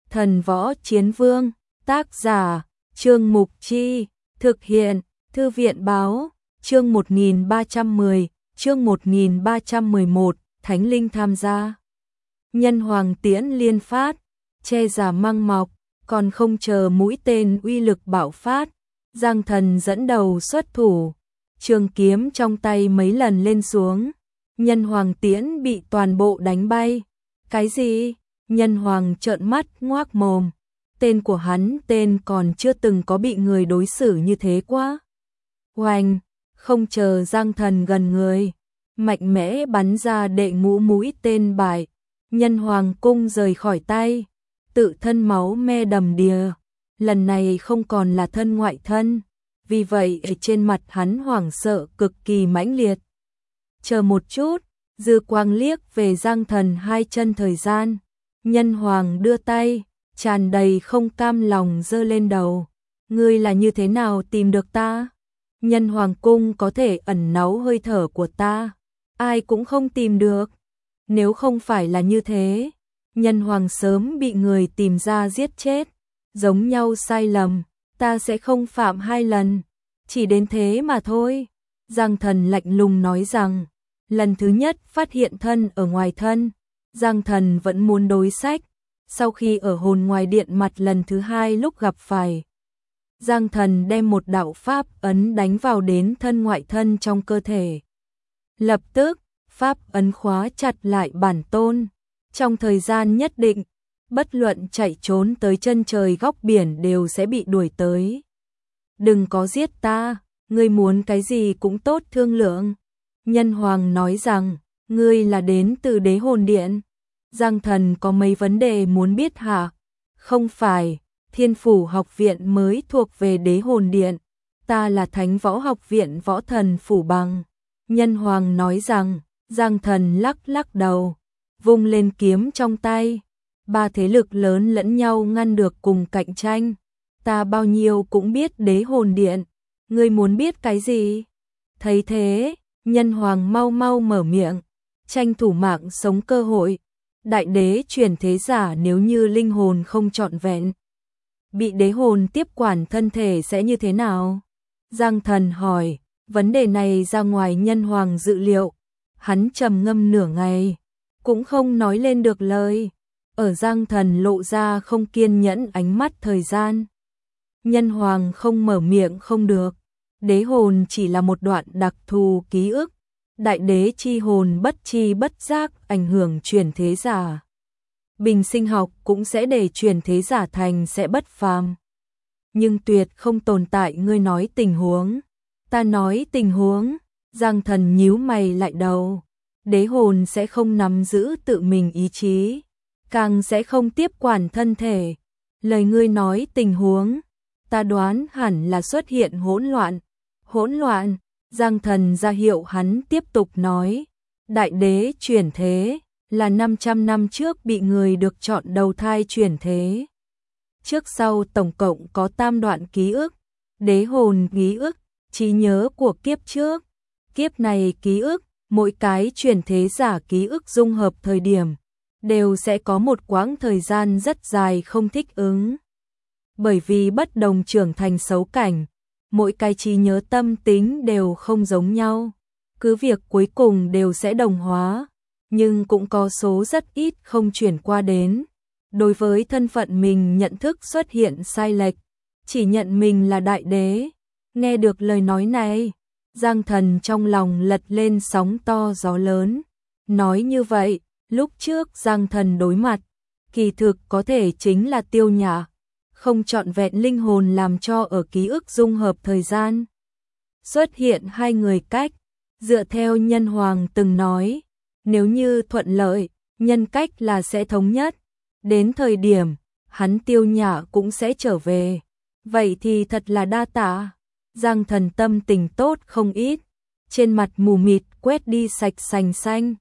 Thần Võ Chiến Vương, tác giả, Trương Mục Chi, thực hiện, Thư viện báo, chương 1310, chương 1311, Thánh Linh tham gia. Nhân Hoàng tiễn liên phát, che giả măng mọc, còn không chờ mũi tên uy lực bạo phát, Giang Thần dẫn đầu xuất thủ, trường kiếm trong tay mấy lần lên xuống, Nhân Hoàng tiễn bị toàn bộ đánh bay. Cái gì? Nhân Hoàng trợn mắt ngoác mồm, tên của hắn tên còn chưa từng có bị người đối xử như thế quá. Oanh, không chờ Giang Thần gần người, mạnh mẽ bắn ra đệ ngũ mũi tên bại, Nhân Hoàng cung rời khỏi tay, tự thân máu me đầm đìa, lần này không còn là thân ngoại thân, vì vậy trên mặt hắn hoảng sợ cực kỳ mãnh liệt. Chờ một chút, dư quang liếc về Giang Thần hai chân thời gian, Nhân Hoàng đưa tay, tràn đầy không cam lòng giơ lên đầu. Ngươi là như thế nào tìm được ta? Nhân Hoàng cung có thể ẩn náu hơi thở của ta, ai cũng không tìm được. Nếu không phải là như thế, Nhân Hoàng sớm bị người tìm ra giết chết. Giống nhau sai lầm, ta sẽ không phạm hai lần, chỉ đến thế mà thôi. Giang Thần lạnh lùng nói rằng, lần thứ nhất phát hiện thân ở ngoài thân, Giang Thần vẫn muốn đối sách. Sau khi ở hồn ngoài điện mặt lần thứ hai lúc gặp phải, Giang Thần đem một đạo pháp ấn đánh vào đến thân ngoại thân trong cơ thể. Lập tức, pháp ấn khóa chặt lại bản tôn. Trong thời gian nhất định, bất luận chạy trốn tới chân trời góc biển đều sẽ bị đuổi tới. Đừng có giết ta, ngươi muốn cái gì cũng tốt thương lượng. Nhân Hoàng nói rằng, ngươi là đến từ Đế Hồn Điện. Giang Thần có mấy vấn đề muốn biết hả? Không phải, Thiên Phủ học viện mới thuộc về Đế Hồn Điện. Ta là Thánh Võ học viện Võ Thần Phủ Bằng. Nhân Hoàng nói rằng, Giang Thần lắc lắc đầu, vung lên kiếm trong tay. Ba thế lực lớn lẫn nhau ngăn được cùng cạnh tranh. Ta bao nhiêu cũng biết Đế Hồn Điện. Ngươi muốn biết cái gì? Thấy thế, Nhân Hoàng mau mau mở miệng, tranh thủ mạng sống cơ hội. Đại đế chuyển thế giả nếu như linh hồn không trọn vẹn, bị đế hồn tiếp quản thân thể sẽ như thế nào? Giang Thần hỏi, vấn đề này ra ngoài Nhân Hoàng dự liệu. Hắn trầm ngâm nửa ngày, cũng không nói lên được lời. Ở Giang Thần lộ ra không kiên nhẫn ánh mắt thời gian. Nhân Hoàng không mở miệng không được. Đế hồn chỉ là một đoạn đặc thù ký ức. Đại đế chi hồn bất chi bất giác ảnh hưởng chuyển thế giả. Bình sinh học cũng sẽ để chuyển thế giả thành sẽ bất phàm. Nhưng tuyệt không tồn tại ngươi nói tình huống. Ta nói tình huống, Giang Thần nhíu mày lại đầu. Đế hồn sẽ không nắm giữ tự mình ý chí, càng sẽ không tiếp quản thân thể. Lời ngươi nói tình huống, ta đoán hẳn là xuất hiện hỗn loạn. Hỗn loạn? Giang Thần ra hiệu hắn tiếp tục nói, đại đế chuyển thế là 500 năm trước bị người được chọn đầu thai chuyển thế. Trước sau tổng cộng có tam đoạn ký ức, đế hồn ký ức, trí nhớ của kiếp trước, kiếp này ký ức, mỗi cái chuyển thế giả ký ức dung hợp thời điểm, đều sẽ có một quãng thời gian rất dài không thích ứng. Bởi vì bất đồng trưởng thành xấu cảnh, mỗi cái trí nhớ tâm tính đều không giống nhau, cứ việc cuối cùng đều sẽ đồng hóa, nhưng cũng có số rất ít không chuyển qua đến. Đối với thân phận mình nhận thức xuất hiện sai lệch, chỉ nhận mình là đại đế. Nghe được lời nói này, Giang Thần trong lòng lật lên sóng to gió lớn. Nói như vậy, lúc trước Giang Thần đối mặt, kỳ thực có thể chính là Tiêu Nhã. Không trọn vẹn linh hồn làm cho ở ký ức dung hợp thời gian xuất hiện hai người cách. Dựa theo Nhân Hoàng từng nói, nếu như thuận lợi, nhân cách là sẽ thống nhất. Đến thời điểm, hắn Tiêu Nhã cũng sẽ trở về. Vậy thì thật là đa tạ. Giang Thần tâm tình tốt không ít, trên mặt mù mịt quét đi sạch sành xanh.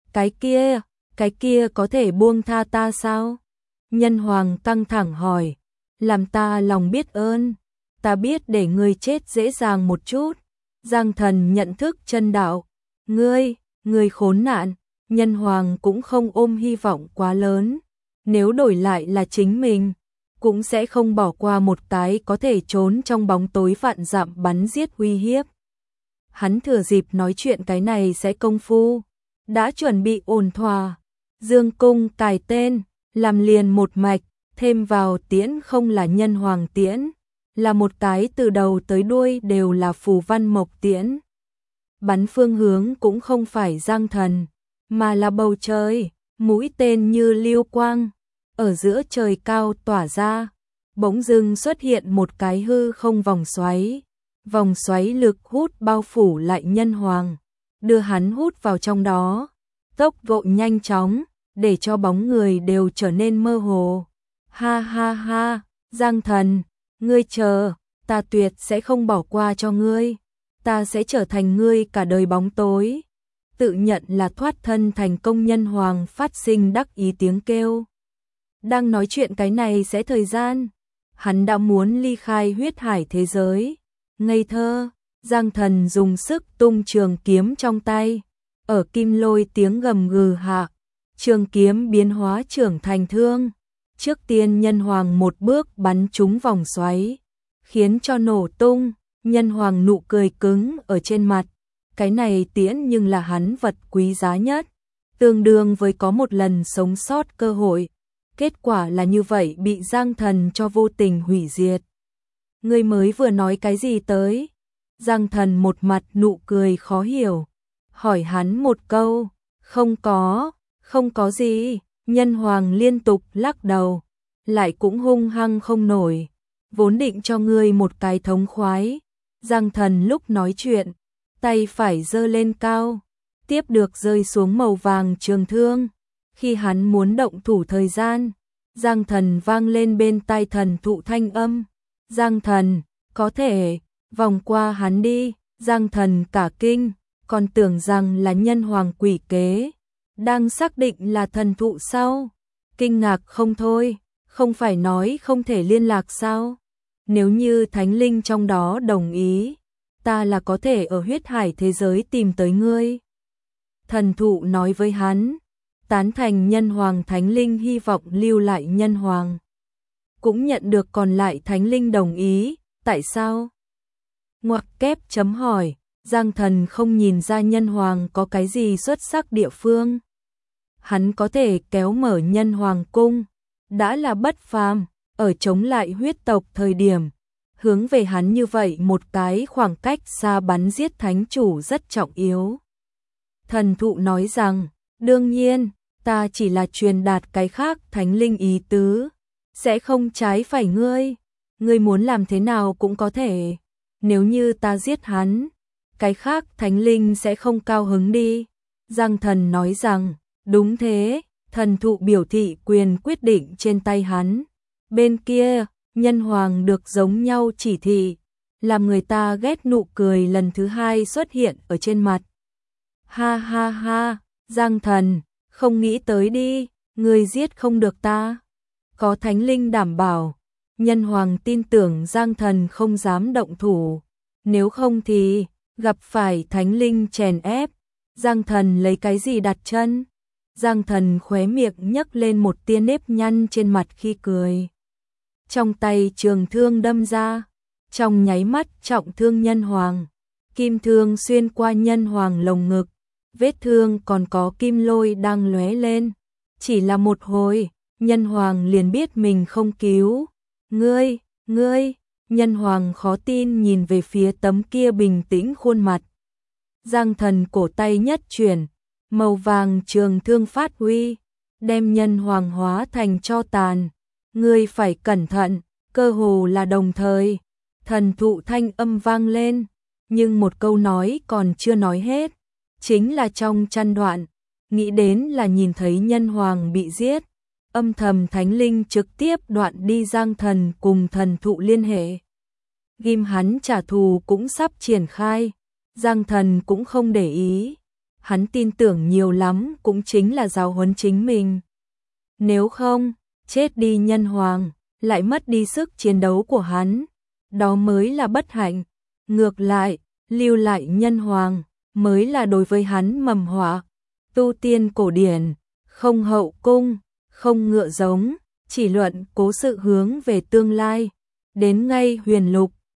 Cái kia có thể buông tha ta sao? Nhân Hoàng căng thẳng hỏi. Làm ta lòng biết ơn, ta biết để ngươi chết dễ dàng một chút. Giang Thần nhận thức chân đạo. Ngươi khốn nạn. Nhân Hoàng cũng không ôm hy vọng quá lớn. nếu đổi lại là chính mình, cũng sẽ không bỏ qua một cái có thể trốn trong bóng tối vạn dặm bắn giết uy hiếp. Hắn thừa dịp nói chuyện cái này sẽ công phu, đã chuẩn bị ổn thỏa, dương cung cài tên, làm liền một mạch, thêm vào tiễn không là nhân hoàng tiễn, là một cái từ đầu tới đuôi đều là phù văn mộc tiễn. Bắn phương hướng cũng không phải Giang Thần, mà là bầu trời, mũi tên như lưu quang, ở giữa trời cao tỏa ra, bỗng dưng xuất hiện một cái hư không vòng xoáy lực hút bao phủ lại nhân hoàng, đưa hắn hút vào trong đó, tốc độ nhanh chóng, để cho bóng người đều trở nên mơ hồ. Ha ha ha, Giang Thần, ngươi chờ, ta tuyệt sẽ không bỏ qua cho ngươi, ta sẽ trở thành ngươi cả đời bóng tối. Tự nhận là thoát thân thành công nhân hoàng phát sinh đắc ý tiếng kêu. Đang nói chuyện cái này sẽ thời gian, hắn đã muốn ly khai huyết hải thế giới. Ngây thơ, Giang Thần dùng sức tung trường kiếm trong tay, ở kim lôi tiếng gầm gừ hạ, trường kiếm biến hóa trưởng thành thương. Trước tiên nhân hoàng một bước bắn trúng vòng xoáy, khiến cho nổ tung, nhân hoàng nụ cười cứng ở trên mặt. Cái này tiễn nhưng là hắn vật quý giá nhất, tương đương với có một lần sống sót cơ hội. Kết quả là như vậy bị Giang Thần cho vô tình hủy diệt. Ngươi mới vừa nói cái gì tới? Giang Thần một mặt nụ cười khó hiểu, hỏi hắn một câu, không có gì. Nhân hoàng liên tục lắc đầu, lại cũng hung hăng không nổi, vốn định cho ngươi một cái thống khoái. Giang Thần lúc nói chuyện, tay phải giơ lên cao, tiếp được rơi xuống màu vàng trường thương. Khi hắn muốn động thủ thời gian, Giang Thần vang lên bên tai thần thụ thanh âm. Giang Thần, có thể, vòng qua hắn đi. Giang Thần cả kinh, còn tưởng rằng là nhân hoàng quỷ kế. Đang xác định là thần thụ sao? Kinh ngạc không thôi, không phải nói không thể liên lạc sao? Nếu như thánh linh trong đó đồng ý, ta là có thể ở huyết hải thế giới tìm tới ngươi. Thần thụ nói với hắn, tán thành nhân hoàng thánh linh hy vọng lưu lại nhân hoàng. Cũng nhận được còn lại thánh linh đồng ý, tại sao? Ngoặc kép chấm hỏi, Giang Thần không nhìn ra nhân hoàng có cái gì xuất sắc địa phương. Hắn có thể kéo mở nhân hoàng cung, đã là bất phàm, ở chống lại huyết tộc thời điểm. Hướng về hắn như vậy một cái khoảng cách xa bắn giết thánh chủ rất trọng yếu. Thần thụ nói rằng, đương nhiên, ta chỉ là truyền đạt cái khác thánh linh ý tứ, sẽ không trái phải ngươi. Ngươi muốn làm thế nào cũng có thể. Nếu như ta giết hắn, cái khác thánh linh sẽ không cao hứng đi. Giang Thần nói rằng, đúng thế, thần thụ biểu thị quyền quyết định trên tay hắn. Bên kia, nhân hoàng được giống nhau chỉ thị, làm người ta ghét nụ cười lần thứ hai xuất hiện ở trên mặt. Ha ha ha, Giang Thần, không nghĩ tới đi, ngươi giết không được ta. Có thánh linh đảm bảo, nhân hoàng tin tưởng Giang Thần không dám động thủ. Nếu không thì, gặp phải thánh linh chèn ép, Giang Thần lấy cái gì đặt chân? Giang Thần khóe miệng nhấc lên một tia nếp nhăn trên mặt khi cười. Trong tay trường thương đâm ra, trong nháy mắt trọng thương nhân hoàng. Kim thương xuyên qua nhân hoàng lồng ngực, vết thương còn có kim lôi đang lóe lên. Chỉ là một hồi, nhân hoàng liền biết mình không cứu. Ngươi, nhân hoàng khó tin nhìn về phía tấm kia bình tĩnh khuôn mặt. Giang Thần cổ tay nhất chuyển, màu vàng trường thương phát huy, đem nhân hoàng hóa thành tro tàn. Ngươi phải cẩn thận, cơ hồ là đồng thời. Thần thụ thanh âm vang lên, nhưng một câu nói còn chưa nói hết. Chính là trong chăn đoạn, nghĩ đến là nhìn thấy nhân hoàng bị giết. Âm thầm thánh linh trực tiếp đoạn đi Giang Thần cùng thần thụ liên hệ. Ghim hắn trả thù cũng sắp triển khai, Giang Thần cũng không để ý. Hắn tin tưởng nhiều lắm cũng chính là giáo huấn chính mình. Nếu không, chết đi nhân hoàng, lại mất đi sức chiến đấu của hắn. Đó mới là bất hạnh. Ngược lại, lưu lại nhân hoàng, mới là đối với hắn mầm họa. Tu tiên cổ điển, không hậu cung, không ngựa giống, chỉ luận cố sự hướng về tương lai. Đến ngay Huyền Lục,